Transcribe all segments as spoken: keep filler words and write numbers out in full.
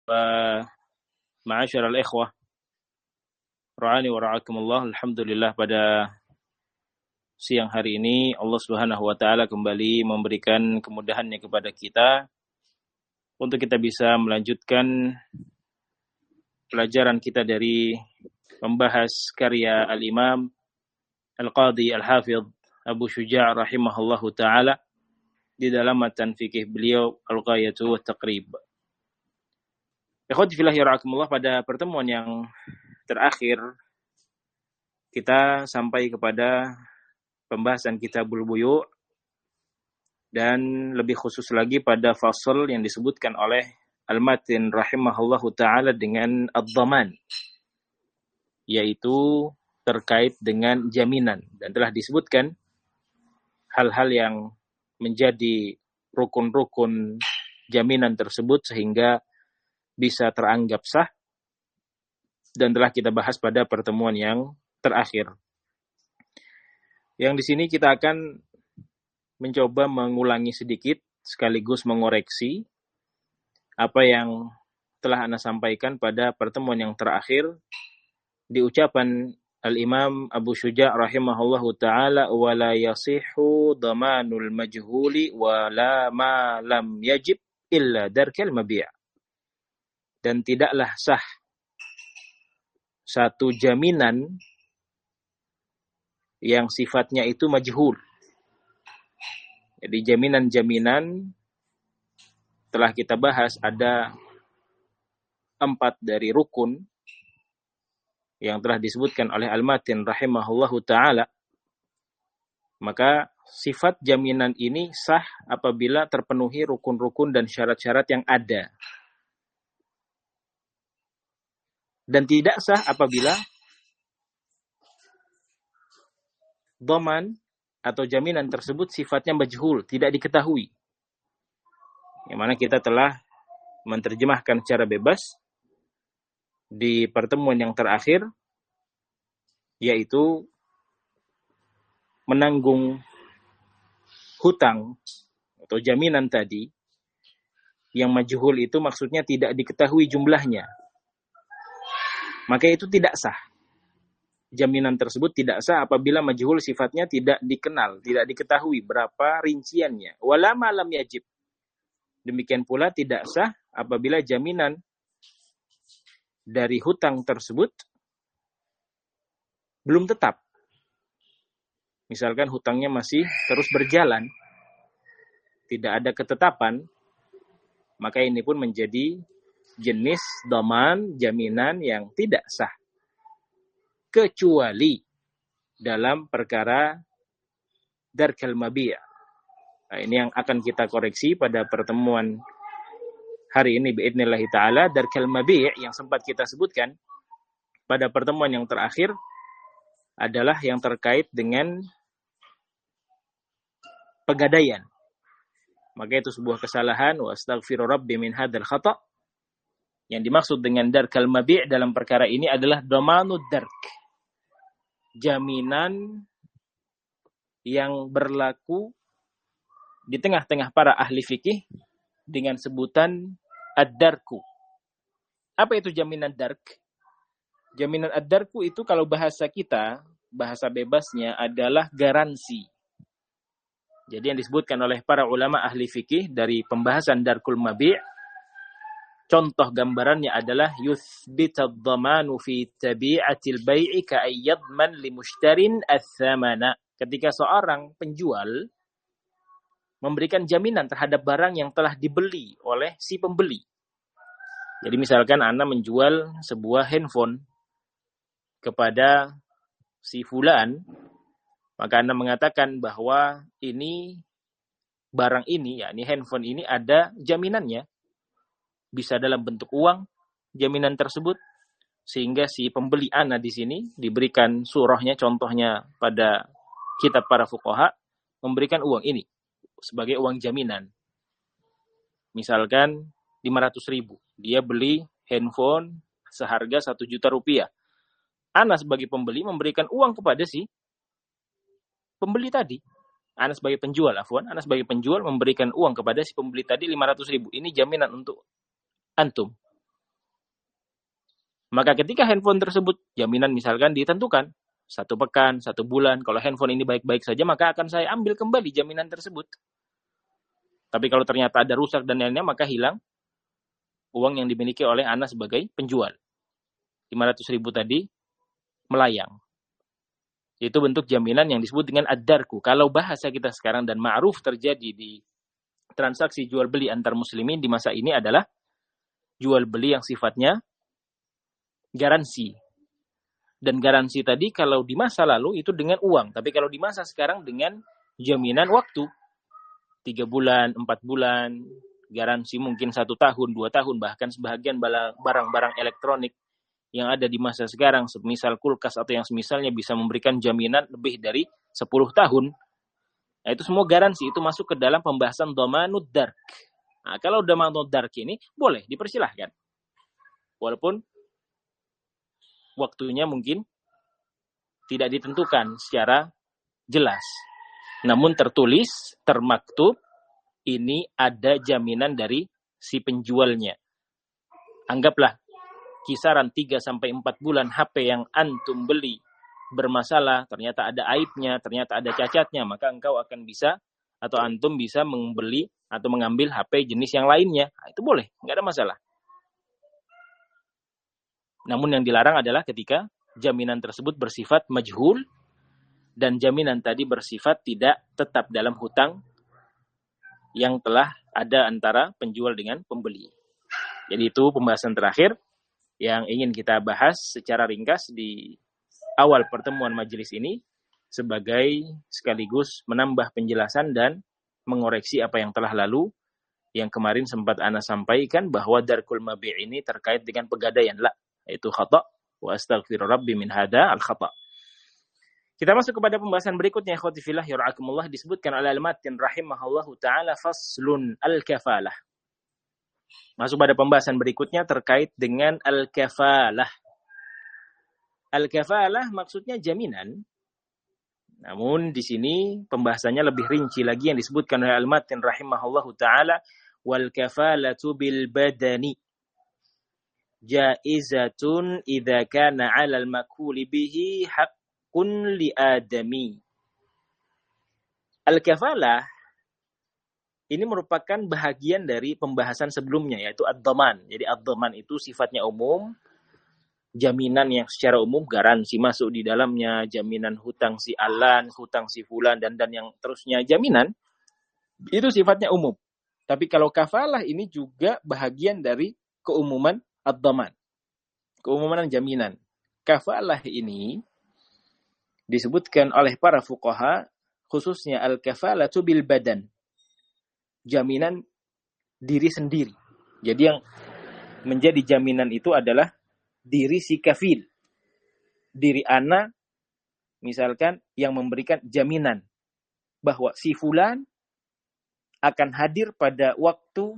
wa ma'asyiral ikhwah ra'ani wa ra'akumullah. Alhamdulillah, pada siang hari ini Allah Subhanahu wa taala kembali memberikan kemudahannya kepada kita untuk kita bisa melanjutkan pelajaran kita dari membahas karya Al-Imam Al-Qadhi Al-Hafidh Abu Syuja' rahimahullahu taala di dalam matan fikih beliau Al-Ghayatu wa Taqrib. Ikhwati fillah yarhakumullah, pada pertemuan yang terakhir kita sampai kepada pembahasan Kitabul Buyu' dan lebih khusus lagi pada fasal yang disebutkan oleh Al-Matin rahimahullahu taala dengan ad-dhaman, yaitu terkait dengan jaminan, dan telah disebutkan hal-hal yang menjadi rukun-rukun jaminan tersebut sehingga bisa teranggap sah, dan telah kita bahas pada pertemuan yang terakhir. Yang di sini kita akan mencoba mengulangi sedikit sekaligus mengoreksi apa yang telah Ana sampaikan pada pertemuan yang terakhir di ucapan Al-Imam Abu Syuja' rahimahullahu ta'ala, wa la yasihu dhamanul majhuli wa la ma lam yajib illa darkal mabi'. Dan tidaklah sah satu jaminan yang sifatnya itu majhul. Jadi jaminan-jaminan telah kita bahas, ada empat dari rukun yang telah disebutkan oleh Al-Matin rahimahullahu ta'ala. Maka sifat jaminan ini sah apabila terpenuhi rukun-rukun dan syarat-syarat yang ada. Dan tidak sah apabila dhaman atau jaminan tersebut sifatnya majhul, tidak diketahui. Yang mana kita telah menerjemahkan secara bebas di pertemuan yang terakhir, yaitu menanggung hutang atau jaminan tadi yang majhul itu maksudnya tidak diketahui jumlahnya. Maka itu tidak sah. Jaminan tersebut tidak sah apabila majhul sifatnya tidak dikenal, tidak diketahui berapa rinciannya. Wala ma lam yajib. Demikian pula tidak sah apabila jaminan dari hutang tersebut belum tetap. Misalkan hutangnya masih terus berjalan, tidak ada ketetapan, maka ini pun menjadi jenis dhaman, jaminan yang tidak sah. Kecuali dalam perkara darkal mabi'. Nah, ini yang akan kita koreksi pada pertemuan hari ini biidznillah ta'ala. Darkal mabi' yang sempat kita sebutkan pada pertemuan yang terakhir adalah yang terkait dengan pegadaian. Maka itu sebuah kesalahan, wa astaghfiru rabbi min hadzal khata'. Yang dimaksud dengan darkal mabi' dalam perkara ini adalah dhamanud dark. Jaminan yang berlaku di tengah-tengah para ahli fikih dengan sebutan ad-darku. Apa itu jaminan dark? Jaminan ad-darku itu kalau bahasa kita, bahasa bebasnya adalah garansi. Jadi yang disebutkan oleh para ulama ahli fikih dari pembahasan darkul mabi', contoh gambarannya adalah yuthbitad dhamanu fi tabi'atil bai'i ka ayyadman li mushtarin ats-tsamana. Ketika seorang penjual memberikan jaminan terhadap barang yang telah dibeli oleh si pembeli. Jadi misalkan Anda menjual sebuah handphone kepada si fulan, maka Anda mengatakan bahwa ini barang ini, yakni handphone ini ada jaminannya. Bisa dalam bentuk uang, jaminan tersebut, sehingga si pembeli ana di sini diberikan surahnya, contohnya pada kitab para fuqaha, memberikan uang ini sebagai uang jaminan. Misalkan lima ratus ribu, dia beli handphone seharga satu juta rupiah. Ana sebagai pembeli memberikan uang kepada si pembeli tadi. Ana sebagai penjual, afwan, Ana sebagai penjual memberikan uang kepada si pembeli tadi lima ratus ribu. Ini jaminan untuk antum. Maka ketika handphone tersebut, jaminan misalkan ditentukan, satu pekan, satu bulan, kalau handphone ini baik-baik saja, maka akan saya ambil kembali jaminan tersebut. Tapi kalau ternyata ada rusak dan lainnya, maka hilang uang yang dimiliki oleh Ana sebagai penjual. lima ratus ribu tadi melayang. Itu bentuk jaminan yang disebut dengan ad-darku. Kalau bahasa kita sekarang dan ma'ruf terjadi di transaksi jual beli antar muslimin di masa ini adalah jual beli yang sifatnya garansi. Dan garansi tadi kalau di masa lalu itu dengan uang. Tapi kalau di masa sekarang dengan jaminan waktu. Tiga bulan, empat bulan, garansi mungkin satu tahun, dua tahun, bahkan sebahagian barang-barang elektronik yang ada di masa sekarang, semisal kulkas atau yang semisalnya bisa memberikan jaminan lebih dari sepuluh tahun. Nah, itu semua garansi, itu masuk ke dalam pembahasan dhamaanud dark. Nah, kalau dhamaanud dark ini boleh dipersilahkan. Walaupun waktunya mungkin tidak ditentukan secara jelas. Namun tertulis, termaktub, ini ada jaminan dari si penjualnya. Anggaplah kisaran tiga sampai empat bulan H P yang antum beli bermasalah, ternyata ada aibnya, ternyata ada cacatnya, maka engkau akan bisa atau antum bisa membeli atau mengambil H P jenis yang lainnya. Nah, itu boleh, nggak ada masalah. Namun yang dilarang adalah ketika jaminan tersebut bersifat majhul dan jaminan tadi bersifat tidak tetap dalam hutang yang telah ada antara penjual dengan pembeli. Jadi itu pembahasan terakhir yang ingin kita bahas secara ringkas di awal pertemuan majelis ini sebagai sekaligus menambah penjelasan dan mengoreksi apa yang telah lalu, yang kemarin sempat ana sampaikan bahwa darkul mabi' ini terkait dengan pegadaian, la, yaitu khata', wa astaghfiru rabbi min hada al-khata'. Kita masuk kepada pembahasan berikutnya, ikhwati fillah yarhakumullah, disebutkan oleh al-matin rahimahullahu taala faslun al-kafalah. Masuk pada pembahasan berikutnya terkait dengan al-kafalah. Al-kafalah maksudnya jaminan. Namun di sini pembahasannya lebih rinci lagi yang disebutkan oleh al-matin rahimahullahu taala, wal kafalatu bil badani jaizatun idza kana 'ala al-makuli bihi haqqun li adami. Al-kafalah ini merupakan bahagian dari pembahasan sebelumnya, yaitu ad-dhaman. Jadi ad-dhaman itu sifatnya umum, jaminan yang secara umum, garansi masuk di dalamnya, jaminan hutang si alan, hutang si fulan, dan dan yang terusnya jaminan, itu sifatnya umum. Tapi kalau kafalah ini juga bahagian dari keumuman ad-dhaman, keumuman jaminan. Kafalah ini disebutkan oleh para fuqaha, khususnya al-kafalatu bil badan, jaminan diri sendiri. Jadi yang menjadi jaminan itu adalah diri si kafil. Diri ana, misalkan, yang memberikan jaminan bahwa si fulan akan hadir pada waktu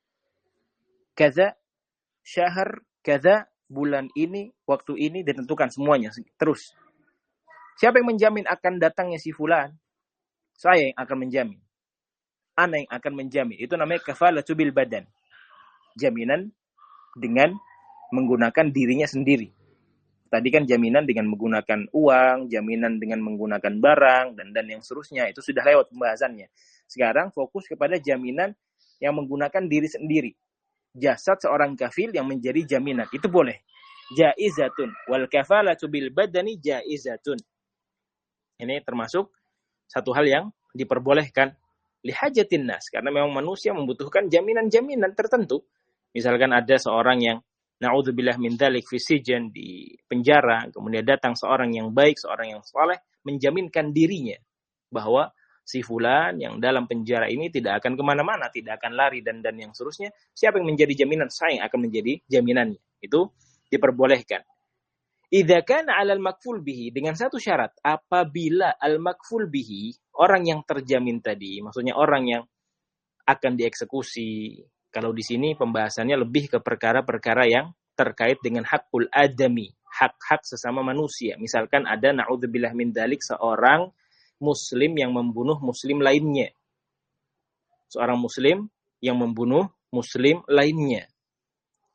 kaza, syahr kaza, bulan ini, waktu ini, ditentukan semuanya. Terus, siapa yang menjamin akan datangnya si fulan? Saya yang akan menjamin. Ana yang akan menjamin. Itu namanya kafalatu bil badan. Jaminan dengan menggunakan dirinya sendiri. Tadi kan jaminan dengan menggunakan uang, jaminan dengan menggunakan barang, dan dan yang seterusnya. Itu sudah lewat pembahasannya. Sekarang fokus kepada jaminan yang menggunakan diri sendiri. Jasad seorang kafil yang menjadi jaminan. Itu boleh. Jaizatun. Wal kafalatu bil badani jaizatun. Ini termasuk satu hal yang diperbolehkan lihajatin nas, karena memang manusia membutuhkan jaminan-jaminan tertentu. Misalkan ada seorang yang na'udzubillah min dzalik fi sijan, di penjara, kemudian datang seorang yang baik, seorang yang saleh, menjaminkan dirinya bahwa si fulan yang dalam penjara ini tidak akan kemana-mana, tidak akan lari, dan dan yang seterusnya. Siapa yang menjadi jaminan? Saya yang akan menjadi jaminannya. Itu diperbolehkan. Idza kana 'alal makful bihi, dengan satu syarat, apabila al makful bihi, orang yang terjamin tadi, maksudnya orang yang akan dieksekusi. Kalau di sini pembahasannya lebih ke perkara-perkara yang terkait dengan hakul adami, hak-hak sesama manusia. Misalkan ada na'udzubillah min dzalik seorang muslim yang membunuh muslim lainnya. Seorang muslim yang membunuh muslim lainnya.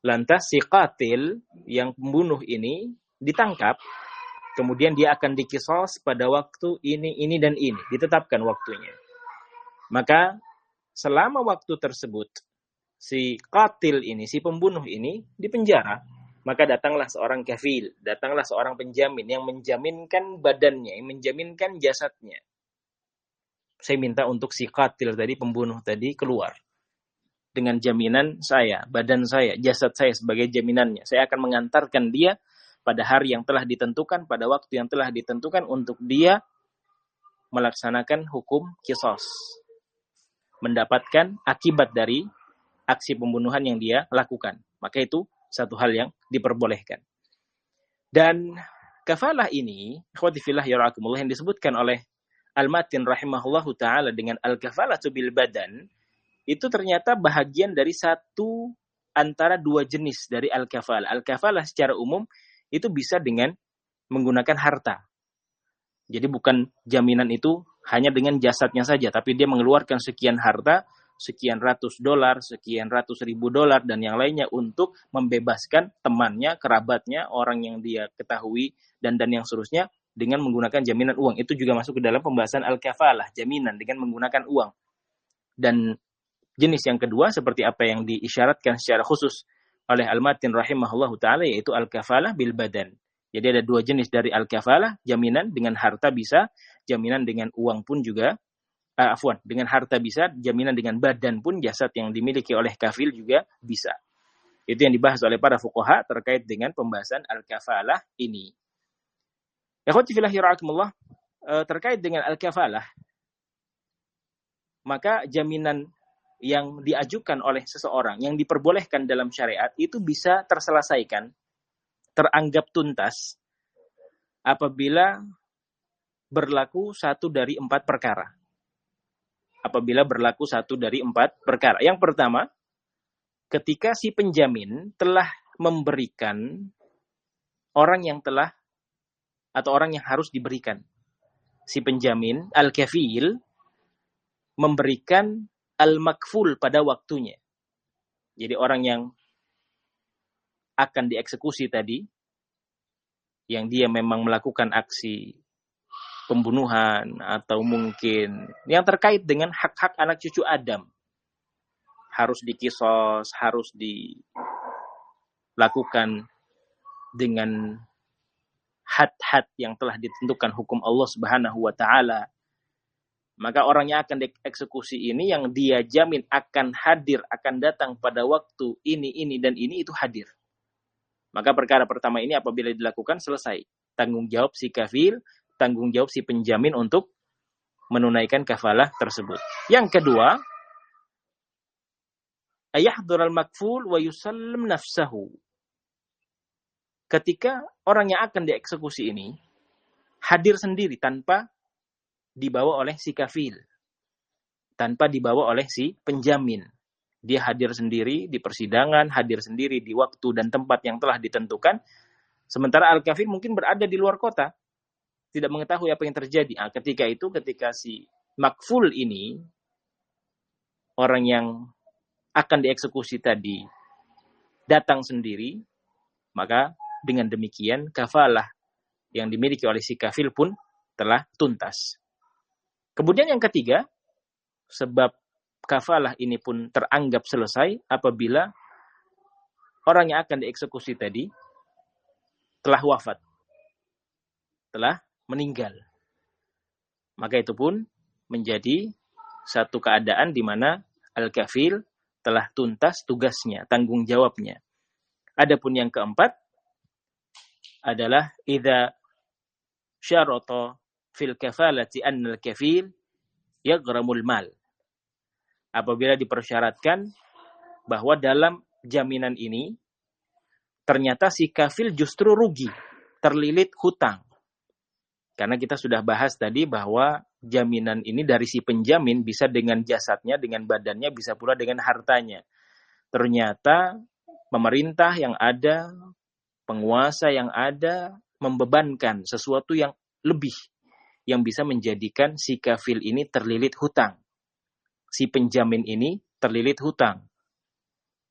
Lantas si qatil yang pembunuh ini ditangkap, kemudian dia akan dikisos pada waktu ini, ini, dan ini. Ditetapkan waktunya. Maka selama waktu tersebut, si qatil ini, si pembunuh ini dipenjara. Maka datanglah seorang kafil, datanglah seorang penjamin yang menjaminkan badannya, yang menjaminkan jasadnya. Saya minta untuk si qatil tadi, pembunuh tadi, keluar. Dengan jaminan saya, badan saya, jasad saya sebagai jaminannya. Saya akan mengantarkan dia pada hari yang telah ditentukan, pada waktu yang telah ditentukan untuk dia melaksanakan hukum qisas. Mendapatkan akibat dari aksi pembunuhan yang dia lakukan. Maka itu satu hal yang diperbolehkan. Dan kafalah ini, ikhwati fillah yarhamukumullah, yang disebutkan oleh Al-Matin rahimahullahu ta'ala dengan al-kafalatu bil badan, itu ternyata bahagian dari satu antara dua jenis dari al-kafalah. Al-kafalah secara umum itu bisa dengan menggunakan harta. Jadi bukan jaminan itu hanya dengan jasadnya saja, tapi dia mengeluarkan sekian harta, sekian ratus dolar, sekian ratus ribu dolar, dan yang lainnya untuk membebaskan temannya, kerabatnya, orang yang dia ketahui, dan dan yang seterusnya dengan menggunakan jaminan uang. Itu juga masuk ke dalam pembahasan al-kafalah, jaminan dengan menggunakan uang. Dan jenis yang kedua, seperti apa yang diisyaratkan secara khusus oleh Al-Matin rahimahullahu ta'ala, yaitu al-kafalah bil badan. Jadi ada dua jenis dari al-kafalah, jaminan dengan harta bisa, jaminan dengan uang pun juga, Uh, afwan, dengan harta bisa, jaminan dengan badan pun, jasad yang dimiliki oleh kafil juga bisa. Itu yang dibahas oleh para fuqaha terkait dengan pembahasan al-kafalah ini. Ikhwati fillah yarhamukumullah, uh, terkait dengan al-kafalah, maka jaminan yang diajukan oleh seseorang, yang diperbolehkan dalam syariat, itu bisa terselesaikan, teranggap tuntas, apabila berlaku satu dari empat perkara. Apabila berlaku satu dari empat perkara. Yang pertama, ketika si penjamin telah memberikan orang yang telah, atau orang yang harus diberikan. Si penjamin, al-kafil, memberikan al-makful pada waktunya. Jadi orang yang akan dieksekusi tadi, yang dia memang melakukan aksi pembunuhan, atau mungkin yang terkait dengan hak-hak anak cucu Adam, harus dikisos, harus dilakukan dengan had-had yang telah ditentukan hukum Allah Subhanahu wa ta'ala. Maka orang yang akan dieksekusi ini, yang dia jamin akan hadir, akan datang pada waktu ini, ini, dan ini, itu hadir. Maka perkara pertama ini apabila dilakukan, selesai. Tanggung jawab si kafil, tanggung jawab si penjamin untuk menunaikan kafalah tersebut. Yang kedua, ayahdurul makful wa yusallim nafsahu. Ketika orang yang akan dieksekusi ini hadir sendiri tanpa dibawa oleh si kafil, tanpa dibawa oleh si penjamin. Dia hadir sendiri di persidangan, hadir sendiri di waktu dan tempat yang telah ditentukan. Sementara al-kafil mungkin berada di luar kota, tidak mengetahui apa yang terjadi. Nah, ketika itu, ketika si makful ini, orang yang akan dieksekusi tadi, datang sendiri, maka dengan demikian kafalah yang dimiliki oleh si kafil pun telah tuntas. Kemudian yang ketiga, sebab kafalah ini pun teranggap selesai apabila orang yang akan dieksekusi tadi telah wafat, telah meninggal. Maka itu pun menjadi satu keadaan di mana al-kafil telah tuntas tugasnya, tanggung jawabnya. Adapun yang keempat adalah idza syarata fil kafalati annal kafil yaghramul mal. Apabila dipersyaratkan bahwa dalam jaminan ini ternyata si kafil justru rugi, terlilit hutang. Karena kita sudah bahas tadi bahwa jaminan ini dari si penjamin bisa dengan jasadnya, dengan badannya, bisa pula dengan hartanya. Ternyata pemerintah yang ada, penguasa yang ada, membebankan sesuatu yang lebih, yang bisa menjadikan si kafil ini terlilit hutang. Si penjamin ini terlilit hutang.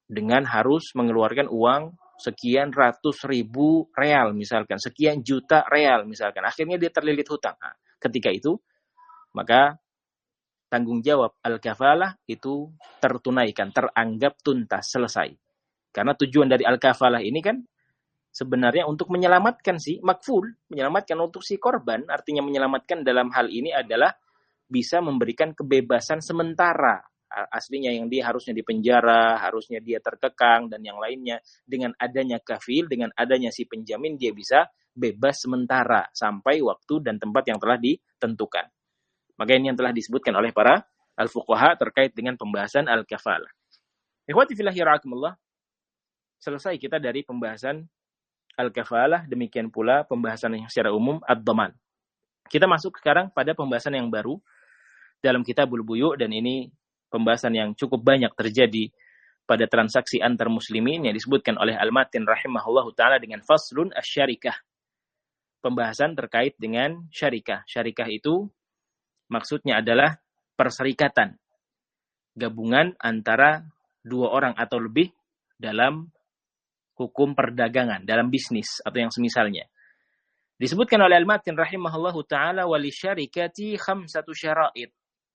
dengan harus mengeluarkan uang sekian ratus ribu real misalkan, sekian juta real misalkan. Akhirnya dia terlilit hutang. Nah, ketika itu, maka tanggung jawab al-kafalah itu tertunaikan, teranggap tuntas, selesai. Karena tujuan dari al-kafalah ini kan sebenarnya untuk menyelamatkan si makful, menyelamatkan untuk si korban. Artinya menyelamatkan dalam hal ini adalah bisa memberikan kebebasan sementara. Aslinya yang dia harusnya dipenjara, harusnya dia terkekang, dan yang lainnya. Dengan adanya kafil, dengan adanya si penjamin, dia bisa bebas sementara sampai waktu dan tempat yang telah ditentukan. Maka ini yang telah disebutkan oleh para al-fuqaha terkait dengan pembahasan al-kafalah. Ikhwati fillahi ra'akumullah. Selesai kita dari pembahasan al-kafalah, demikian pula pembahasan yang secara umum ad-dhaman. Kita masuk sekarang pada pembahasan yang baru dalam Kitabul Buyu', dan ini pembahasan yang cukup banyak terjadi pada transaksi antar muslimin yang disebutkan oleh Al-Matin rahimahullahu taala dengan faslun asy-syarikah. Pembahasan terkait dengan syarikah. Syarikah itu maksudnya adalah perserikatan, gabungan antara dua orang atau lebih dalam hukum perdagangan, dalam bisnis atau yang semisalnya. Disebutkan oleh Al-Matin rahimahullahu taala wali syarikati khamsatu syara'id.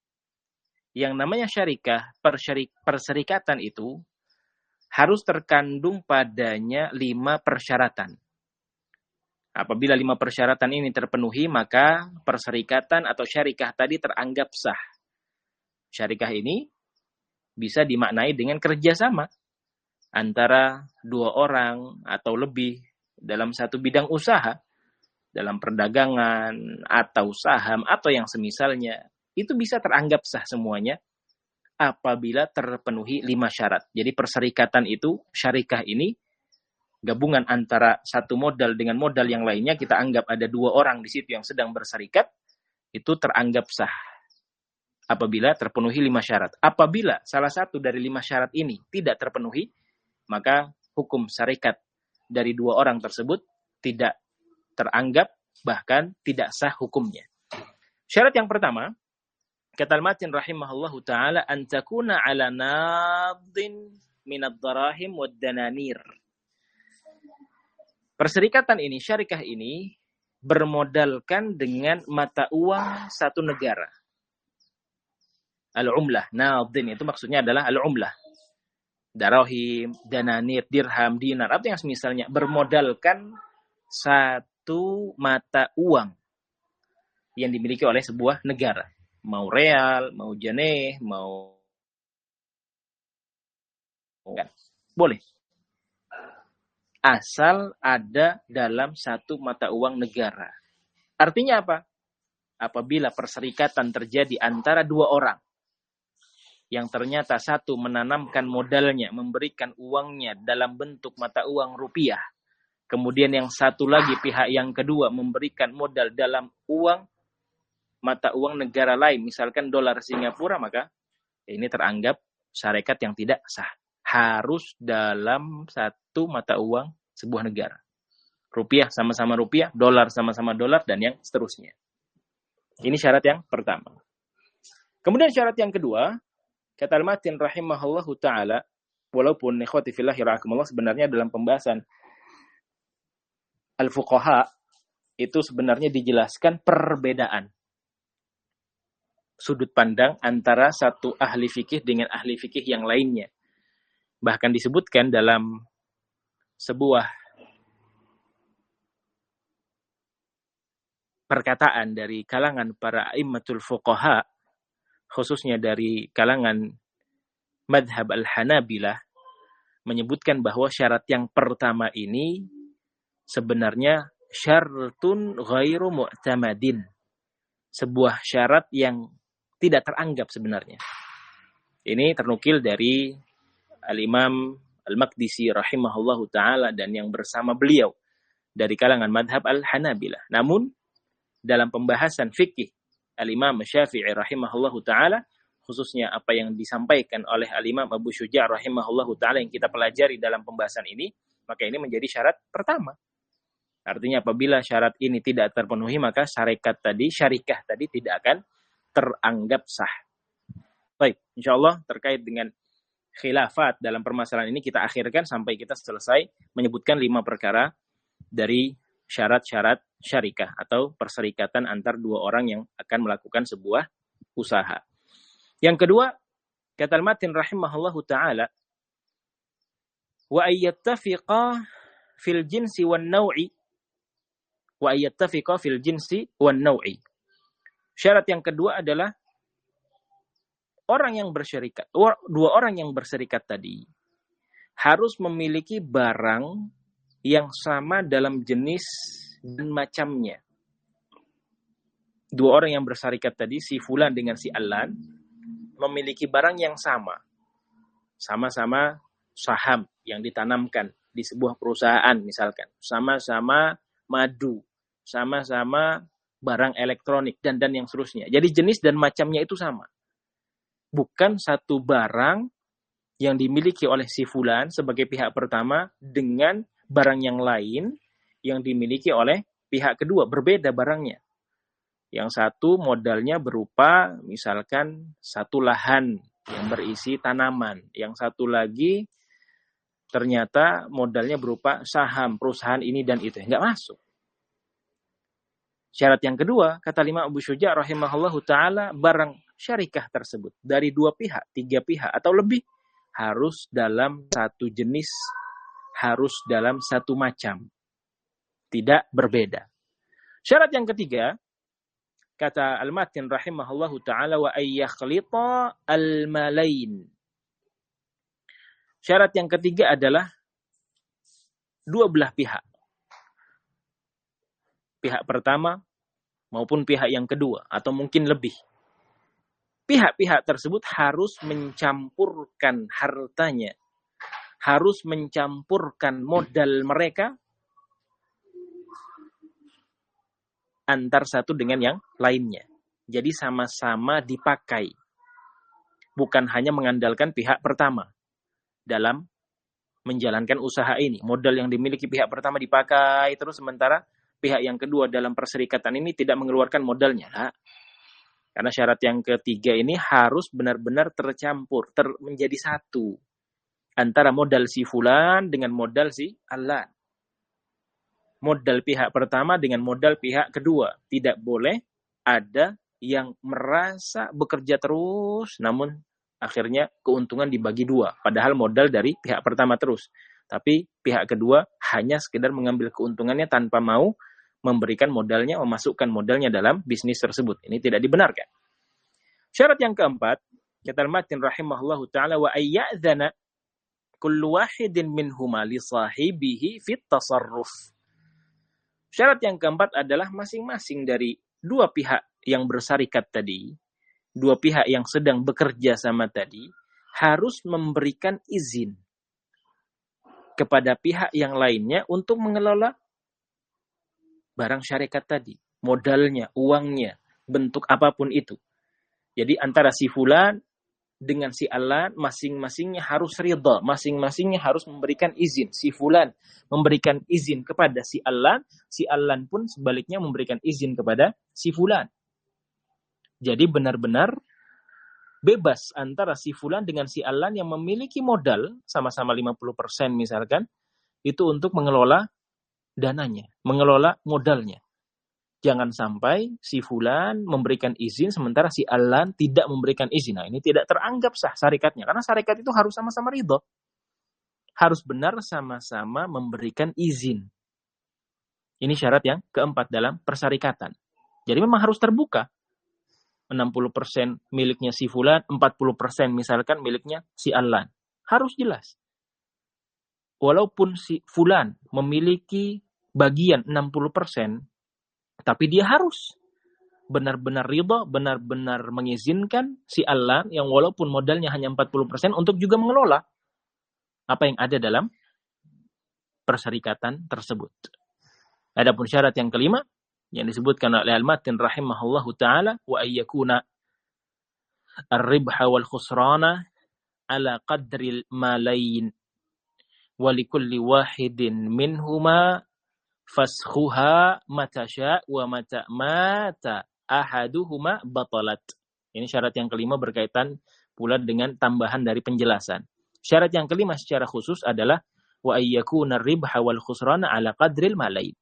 Yang namanya syarikah, persyarik, perserikatan itu harus terkandung padanya lima persyaratan. Apabila lima persyaratan ini terpenuhi, maka perserikatan atau syarikah tadi teranggap sah. Syarikah ini bisa dimaknai dengan kerjasama antara dua orang atau lebih dalam satu bidang usaha, dalam perdagangan atau saham atau yang semisalnya. Itu bisa teranggap sah semuanya apabila terpenuhi lima syarat. Jadi perserikatan itu, syarikah ini, gabungan antara satu modal dengan modal yang lainnya, kita anggap ada dua orang di situ yang sedang berserikat, itu teranggap sah apabila terpenuhi lima syarat. Apabila salah satu dari lima syarat ini tidak terpenuhi, maka hukum syarikat dari dua orang tersebut tidak teranggap, bahkan tidak sah hukumnya. Syarat yang pertama, kata Al-Matin rahimahullahu ta'ala, an takuna ala nadin minad darahim wad dananir. Perserikatan ini, syarikah ini, bermodalkan dengan mata uang satu negara. Al-umlah, nadin itu maksudnya adalah al-umlah. Darahim, dananir, dirham, dinar, atau yang semisalnya, bermodalkan satu mata uang yang dimiliki oleh sebuah negara. Mau real, mau janeh, mau... Boleh. Asal ada dalam satu mata uang negara. Artinya apa? Apabila perserikatan terjadi antara dua orang yang ternyata satu menanamkan modalnya, memberikan uangnya dalam bentuk mata uang rupiah, kemudian yang satu lagi pihak yang kedua memberikan modal dalam uang mata uang negara lain, misalkan dolar Singapura, maka ini teranggap syarikat yang tidak sah. Harus dalam satu mata uang sebuah negara. Rupiah sama-sama rupiah, dolar sama-sama dolar, dan yang seterusnya. Ini syarat yang pertama. Kemudian syarat yang kedua, kata Al-Matin rahimahullahu ta'ala, walaupun ikhwati fillahi ra'akumullah, sebenarnya dalam pembahasan al-fuqaha itu sebenarnya dijelaskan perbedaan sudut pandang antara satu ahli fikih dengan ahli fikih yang lainnya. Bahkan disebutkan dalam sebuah perkataan dari kalangan para a'immatul fuqaha, khususnya dari kalangan madhab al-Hanabilah, menyebutkan bahwa syarat yang pertama ini sebenarnya syartun ghairu mu'tamadin. Sebuah syarat yang tidak teranggap sebenarnya. Ini ternukil dari Al-Imam Al-Maqdisi rahimahullahu ta'ala dan yang bersama beliau dari kalangan madhab al-Hanabilah. Namun, dalam pembahasan fikih Al-Imam Syafi'i rahimahullahu ta'ala, khususnya apa yang disampaikan oleh Al-Imam Abu Syuja' rahimahullahu ta'ala yang kita pelajari dalam pembahasan ini, maka ini menjadi syarat pertama. Artinya apabila syarat ini tidak terpenuhi, maka syarikat tadi, syarikah tadi tidak akan teranggap sah. Baik, insyaallah terkait dengan khilafat dalam permasalahan ini kita akhirkan sampai kita selesai menyebutkan lima perkara dari syarat-syarat syarikah atau perserikatan antar dua orang yang akan melakukan sebuah usaha. Yang kedua, kata al-Matin rahimahullahu ta'ala, wa ayyattafiqa fil jinsi wan naw'i wa ayyattafiqa fil jinsi wan naw'i. Syarat yang kedua adalah orang yang berserikat, dua orang yang berserikat tadi harus memiliki barang yang sama dalam jenis dan macamnya. Dua orang yang berserikat tadi, si Fulan dengan si Alan, memiliki barang yang sama. Sama-sama saham yang ditanamkan di sebuah perusahaan misalkan. Sama-sama madu, sama-sama barang elektronik, dan dan yang seterusnya. Jadi jenis dan macamnya itu sama. Bukan satu barang yang dimiliki oleh si Fulan sebagai pihak pertama dengan barang yang lain yang dimiliki oleh pihak kedua. Berbeda barangnya. Yang satu modalnya berupa misalkan satu lahan yang berisi tanaman. Yang satu lagi ternyata modalnya berupa saham perusahaan ini dan itu. Enggak masuk. Syarat yang kedua, kata Imam Abu Syuja' rahimahullahu ta'ala, barang syarikah tersebut dari dua pihak, tiga pihak atau lebih harus dalam satu jenis, harus dalam satu macam. Tidak berbeda. Syarat yang ketiga, kata Al-Matin rahimahullahu ta'ala, wa ayyakhlita al-malain. Syarat yang ketiga adalah dua belah pihak. Pihak pertama maupun pihak yang kedua atau mungkin lebih. Pihak-pihak tersebut harus mencampurkan hartanya, harus mencampurkan modal mereka antar satu dengan yang lainnya. Jadi sama-sama dipakai. Bukan hanya mengandalkan pihak pertama dalam menjalankan usaha ini. Modal yang dimiliki pihak pertama dipakai terus sementara pihak yang kedua dalam perserikatan ini tidak mengeluarkan modalnya. Nah, karena syarat yang ketiga ini harus benar-benar tercampur, ter, menjadi satu. Antara modal si Fulan dengan modal si Alan. Modal pihak pertama dengan modal pihak kedua. Tidak boleh ada yang merasa bekerja terus, namun akhirnya keuntungan dibagi dua. Padahal modal dari pihak pertama terus. Tapi pihak kedua hanya sekedar mengambil keuntungannya tanpa mau memberikan modalnya, memasukkan modalnya dalam bisnis tersebut. Ini tidak dibenarkan. Syarat yang keempat, kata Al-Matin rahimahullahu ta'ala, wa ayya'dhana kullu wahidin minhuma li sahibihi fit tasarruf. Syarat yang keempat adalah masing-masing dari dua pihak yang bersarikat tadi, dua pihak yang sedang bekerja sama tadi, harus memberikan izin kepada pihak yang lainnya untuk mengelola barang syarikat tadi, modalnya, uangnya, bentuk apapun itu. Jadi antara si Fulan dengan si Alan, masing-masingnya harus ridha, masing-masingnya harus memberikan izin. Si Fulan memberikan izin kepada si Alan, si Alan pun sebaliknya memberikan izin kepada si Fulan. Jadi benar-benar bebas antara si Fulan dengan si Alan yang memiliki modal, sama-sama lima puluh persen misalkan, itu untuk mengelola dananya, mengelola modalnya. Jangan sampai si Fulan memberikan izin sementara si Alan tidak memberikan izin. Nah, ini tidak teranggap sah syarikatnya. Karena syarikat itu harus sama-sama ridho. Harus benar sama-sama memberikan izin. Ini syarat yang keempat dalam persyarikatan. Jadi memang harus terbuka. enam puluh persen miliknya si Fulan, empat puluh persen misalkan miliknya si Alan. Harus jelas. Walaupun si Fulan memiliki bagian enam puluh persen, tapi dia harus benar-benar ridha, benar-benar mengizinkan si Alan yang walaupun modalnya hanya empat puluh persen untuk juga mengelola apa yang ada dalam perserikatan tersebut. Adapun syarat yang kelima yang disebutkan oleh Al-Matin rahimahullahu ta'ala, wa ayyakuna ar-ribha wal khusrana ala qadril malain walikulli wahidin minhuma faskhuha mata sya' wa mata mata ahaduhuma batalat. Ini syarat yang kelima berkaitan pula dengan tambahan dari penjelasan. Syarat yang kelima secara khusus adalah wa ayyakuna ribha wal khusrana ala qadril malaid.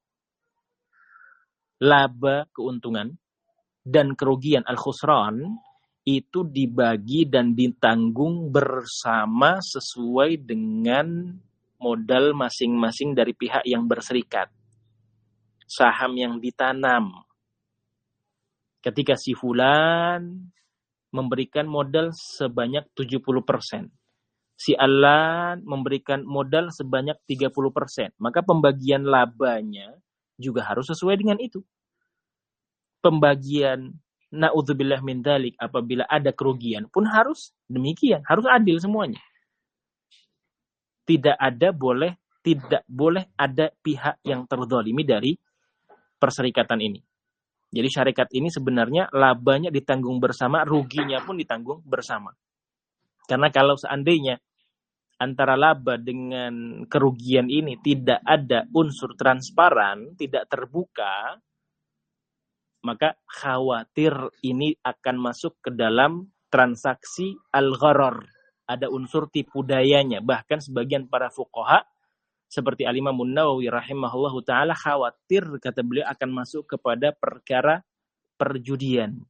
Laba, keuntungan, dan kerugian al-khusran itu dibagi dan ditanggung bersama sesuai dengan modal masing-masing dari pihak yang berserikat. Saham yang ditanam. Ketika si fulan memberikan modal sebanyak tujuh puluh persen. Si Alan memberikan modal sebanyak tiga puluh persen. Maka pembagian labanya juga harus sesuai dengan itu. Pembagian na'udzubillah min dzalik apabila ada kerugian pun harus demikian, harus adil semuanya. Tidak ada boleh tidak boleh ada pihak yang terzalimi dari perserikatan ini. Jadi syarikat ini sebenarnya labanya ditanggung bersama, ruginya pun ditanggung bersama. Karena kalau seandainya antara laba dengan kerugian ini tidak ada unsur transparan, tidak terbuka, maka khawatir ini akan masuk ke dalam transaksi al-gharar. Ada unsur tipu dayanya. Bahkan sebagian para fuqaha seperti Al-Imam An-Nawawi rahimahullahu ta'ala khawatir, kata beliau, akan masuk kepada perkara perjudian.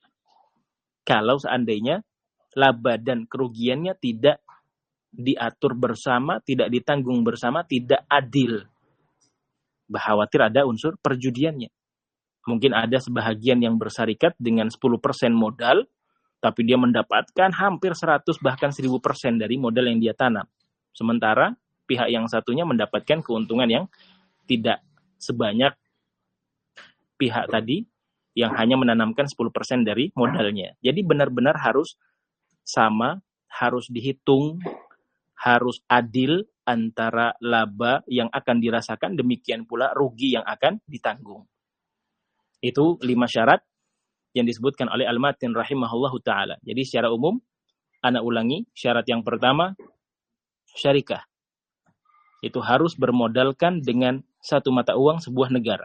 Kalau seandainya laba dan kerugiannya tidak diatur bersama, tidak ditanggung bersama, tidak adil. Khawatir ada unsur perjudiannya. Mungkin ada sebahagian yang bersarikat dengan sepuluh persen modal, tapi dia mendapatkan hampir seratus bahkan seribu persen dari modal yang dia tanam. Sementara pihak yang satunya mendapatkan keuntungan yang tidak sebanyak pihak tadi yang hanya menanamkan sepuluh persen dari modalnya. Jadi benar-benar harus sama, harus dihitung, harus adil antara laba yang akan dirasakan, demikian pula rugi yang akan ditanggung. Itu lima syarat yang disebutkan oleh Al-Matin rahimahullahu ta'ala. Jadi secara umum, ana ulangi, syarat yang pertama, syarikah. Itu harus bermodalkan dengan satu mata uang sebuah negara.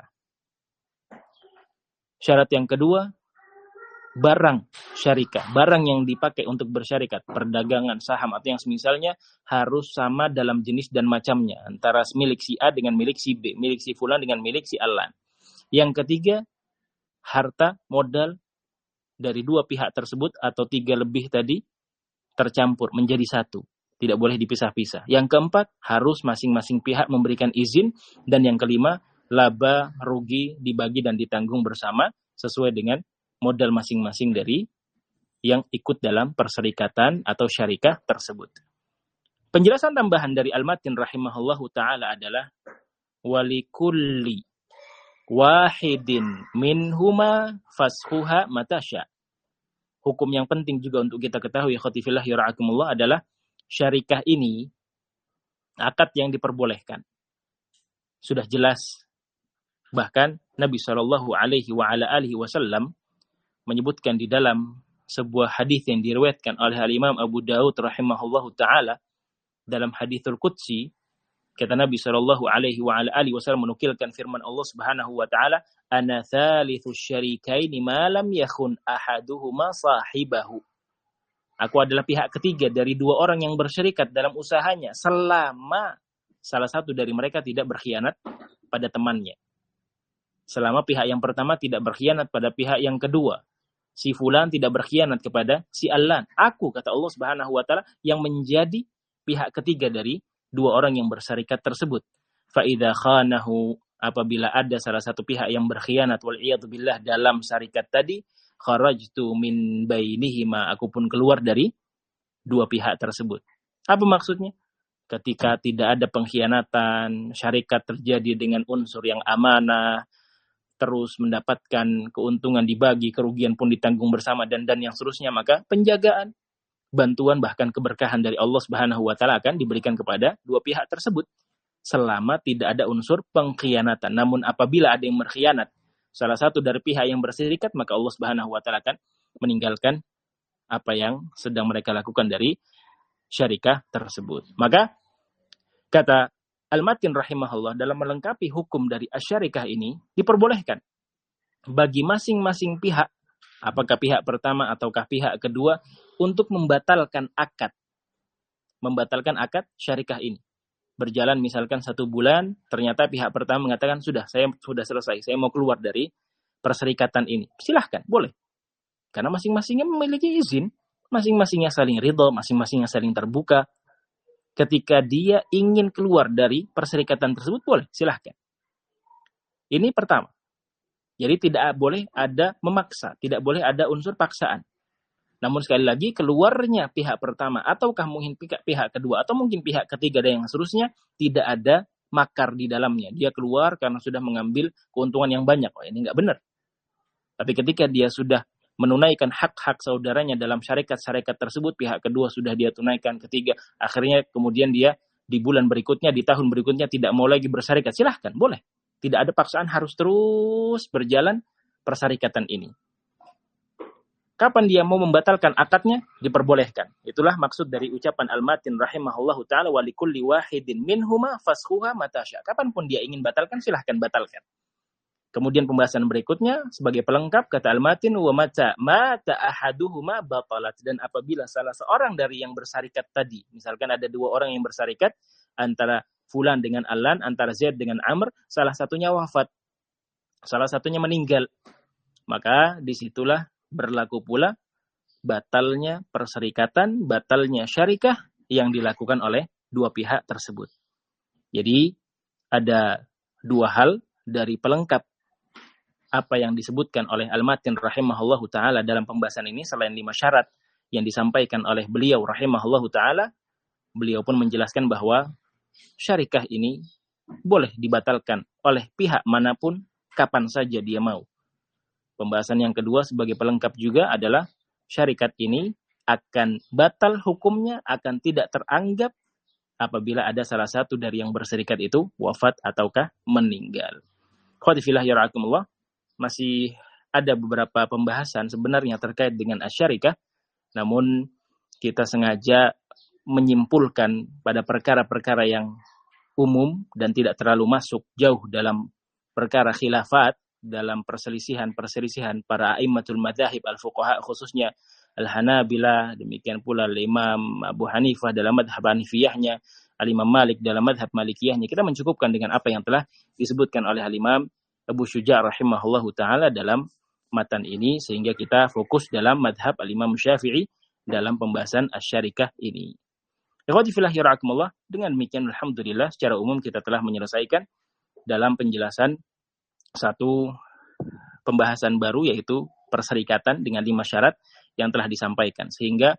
Syarat yang kedua, barang syarikah. Barang yang dipakai untuk bersyarikat, perdagangan, saham, atau yang semisalnya, harus sama dalam jenis dan macamnya. Antara milik si A dengan milik si B, milik si fulan dengan milik si Alan. Yang ketiga, harta, modal dari dua pihak tersebut atau tiga lebih tadi tercampur menjadi satu. Tidak boleh dipisah-pisah. Yang keempat, harus masing-masing pihak memberikan izin. Dan yang kelima, laba, rugi dibagi dan ditanggung bersama sesuai dengan modal masing-masing dari yang ikut dalam perserikatan atau syarikah tersebut. Penjelasan tambahan dari Al-Matin rahimahullahu ta'ala adalah walikulli wahidin minhuma fashuha matasya. Hukum yang penting juga untuk kita ketahui, khotifillah yara'akumullah, adalah syarikah ini akad yang diperbolehkan. Sudah jelas. Bahkan Nabi shallallahu alaihi wa ala alihi wasallam menyebutkan di dalam sebuah hadis yang diriwayatkan oleh Al-Imam Abu Daud rahimahullahu taala dalam haditsul qudsi, kata Nabi shallallahu alaihi wa ala alihi wasallam menukilkan firman Allah Subhanahu wa taala, ana thalithu syarikaini ma lam yakhun ahaduhuma sahibahu. Aku adalah pihak ketiga dari dua orang yang bersyarikat dalam usahanya selama salah satu dari mereka tidak berkhianat pada temannya. Selama pihak yang pertama tidak berkhianat pada pihak yang kedua. Si fulan tidak berkhianat kepada si Alan. Aku, kata Allah Subhanahu wa taala, yang menjadi pihak ketiga dari dua orang yang bersyarikat tersebut. Fa idza khanahu, apabila ada salah satu pihak yang berkhianat wal iyad billah dalam syarikat tadi, kharajtu min bainihima, aku pun keluar dari dua pihak tersebut. Apa maksudnya? Ketika tidak ada pengkhianatan, syarikat terjadi dengan unsur yang amanah, terus mendapatkan keuntungan dibagi, kerugian pun ditanggung bersama, dan dan yang seterusnya, maka penjagaan, bantuan, bahkan keberkahan dari Allah Subhanahu wa taala akan diberikan kepada dua pihak tersebut selama tidak ada unsur pengkhianatan. Namun apabila ada yang berkhianat, salah satu dari pihak yang berserikat, maka Allah Subhanahu wa taala akan meninggalkan apa yang sedang mereka lakukan dari syarikah tersebut. Maka kata Al-Matin rahimahullah, dalam melengkapi hukum dari asyarikah ini diperbolehkan bagi masing-masing pihak, apakah pihak pertama ataukah pihak kedua, untuk membatalkan akad membatalkan akad syarikah ini. Berjalan misalkan satu bulan, ternyata pihak pertama mengatakan, sudah, saya sudah selesai, saya mau keluar dari perserikatan ini. Silahkan, boleh. Karena masing-masingnya memiliki izin, masing-masingnya saling ridho, masing-masingnya saling terbuka. Ketika dia ingin keluar dari perserikatan tersebut, boleh, silahkan. Ini pertama. Jadi tidak boleh ada memaksa, tidak boleh ada unsur paksaan. Namun sekali lagi, keluarnya pihak pertama, ataukah mungkin pihak, pihak kedua, atau mungkin pihak ketiga dan yang seterusnya, tidak ada makar di dalamnya. Dia keluar karena sudah mengambil keuntungan yang banyak. Oh, ini nggak benar. Tapi ketika dia sudah menunaikan hak-hak saudaranya dalam syarikat-syarikat tersebut, pihak kedua sudah dia tunaikan, ketiga, akhirnya kemudian dia di bulan berikutnya, di tahun berikutnya tidak mau lagi bersyarikat, silahkan, boleh. Tidak ada paksaan, harus terus berjalan persyarikatan ini. Kapan dia mau membatalkan akadnya, diperbolehkan. Itulah maksud dari ucapan Al-Matin rahimahullahu ta'ala, wa likulli wahidin minhuma fashuha matasya. Kapanpun dia ingin batalkan, silahkan batalkan. Kemudian pembahasan berikutnya sebagai pelengkap kata Al-Matin, wa mata mata ahaduhuma batalat, dan apabila salah seorang dari yang bersarikat tadi, misalkan ada dua orang yang bersarikat antara Fulan dengan Alan, antara Zaid dengan Amr, salah satunya wafat, salah satunya meninggal, maka disitulah berlaku pula batalnya perserikatan, batalnya syarikah yang dilakukan oleh dua pihak tersebut. Jadi ada dua hal dari pelengkap apa yang disebutkan oleh Al-Matin rahimahullahu ta'ala dalam pembahasan ini, selain lima syarat yang disampaikan oleh beliau rahimahullahu ta'ala, beliau pun menjelaskan bahwa syarikah ini boleh dibatalkan oleh pihak manapun, kapan saja dia mau. Pembahasan yang kedua sebagai pelengkap juga adalah syarikat ini akan batal hukumnya, akan tidak teranggap apabila ada salah satu dari yang berserikat itu wafat ataukah meninggal. Khawatifilah yara'akumullah, masih ada beberapa pembahasan sebenarnya terkait dengan asyarikah, namun kita sengaja menyimpulkan pada perkara-perkara yang umum dan tidak terlalu masuk jauh dalam perkara khilafat, dalam perselisihan-perselisihan para a'immatul madzhab al-fuqaha, khususnya Al-Hanabilah, demikian pula Imam Abu Hanifah dalam madhab Hanifiyahnya, Al-Imam Malik dalam madhab Malikiyahnya. Kita mencukupkan dengan apa yang telah disebutkan oleh Al-Imam Abu Syuja' rahimahullahu ta'ala dalam matan ini, sehingga kita fokus dalam madhab Al-Imam Syafi'i dalam pembahasan asyarikah ini. Ikhwati fillah yara'akumullah, dengan demikian alhamdulillah secara umum kita telah menyelesaikan dalam penjelasan satu pembahasan baru, yaitu perserikatan dengan lima syarat yang telah disampaikan, sehingga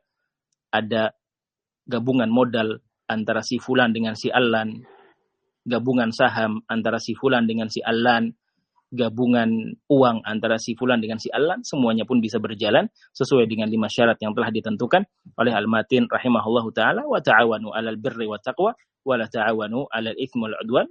ada gabungan modal antara si fulan dengan si allan, gabungan saham antara si fulan dengan si allan, gabungan uang antara si fulan dengan si allan, semuanya pun bisa berjalan sesuai dengan lima syarat yang telah ditentukan oleh Al-Matin rahimahullahu ta'ala, wa ta'awanu 'alal birri wat taqwa wa la ta'awanu 'alal itsmi wal 'udwan.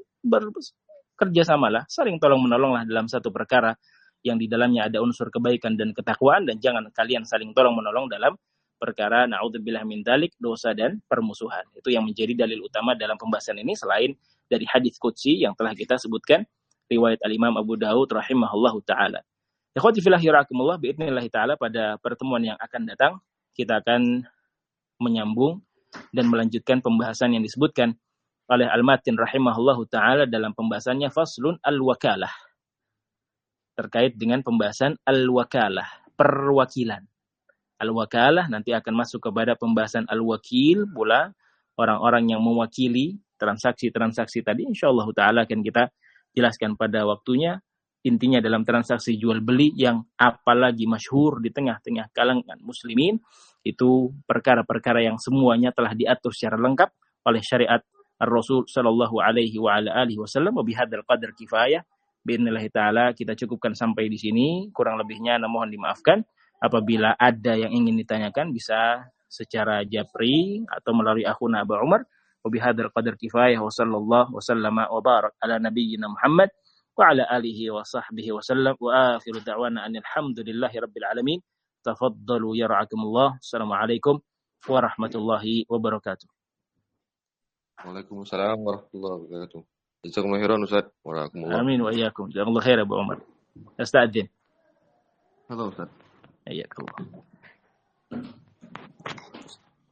Kerjasamalah, saling tolong-menolonglah dalam satu perkara yang di dalamnya ada unsur kebaikan dan ketakwaan, dan jangan kalian saling tolong-menolong dalam perkara naudzubillah min dzalik, dosa dan permusuhan. Itu yang menjadi dalil utama dalam pembahasan ini, selain dari hadis qudsi yang telah kita sebutkan, riwayat Al-Imam Abu Daud rahimahullahu ta'ala. Ikhwati fillah yara'akumullah, bi'idznillah ta'ala pada pertemuan yang akan datang, kita akan menyambung dan melanjutkan pembahasan yang disebutkan oleh Al-Matin rahimahullahu ta'ala dalam pembahasannya Faslun Al-Wakalah, terkait dengan pembahasan Al-Wakalah, perwakilan. Al-Wakalah nanti akan masuk kepada pembahasan Al-Wakil pula, orang-orang yang mewakili transaksi-transaksi tadi, insyaallah ta'ala akan kita jelaskan pada waktunya. Intinya dalam transaksi jual beli yang apalagi masyhur di tengah-tengah kalangan muslimin, itu perkara-perkara yang semuanya telah diatur secara lengkap oleh syariat Ar-Rasul sallallahu alaihi wa ala alihi wasallam. Wa bihadzal qadar kifayah. Bi'idznillah taala kita cukupkan sampai di sini, kurang lebihnya mohon dimaafkan. Apabila ada yang ingin ditanyakan bisa secara japri atau melalui akhuna Abu Umar. Wa bihadzal qadar kifayah, wa sallallahu wa sallama wa barak ala nabiyyina Muhammad wa ala alihi wa sahbihi wa sallam, wa akhiru da'wana anil hamdulillahi rabbil alamin. Tafaddalu yara'akumullah. Assalamualaikum warahmatullahi wabarakatuh. Waalaikumsalam warahmatullahi wabarakatuh. Jazakumullah khairan Ustaz. Waalaikumsalam. Amin wa iyyakum. Jazakallahu khair Abu Umar. Astadzin. Halo Ustaz. Ayyakallah.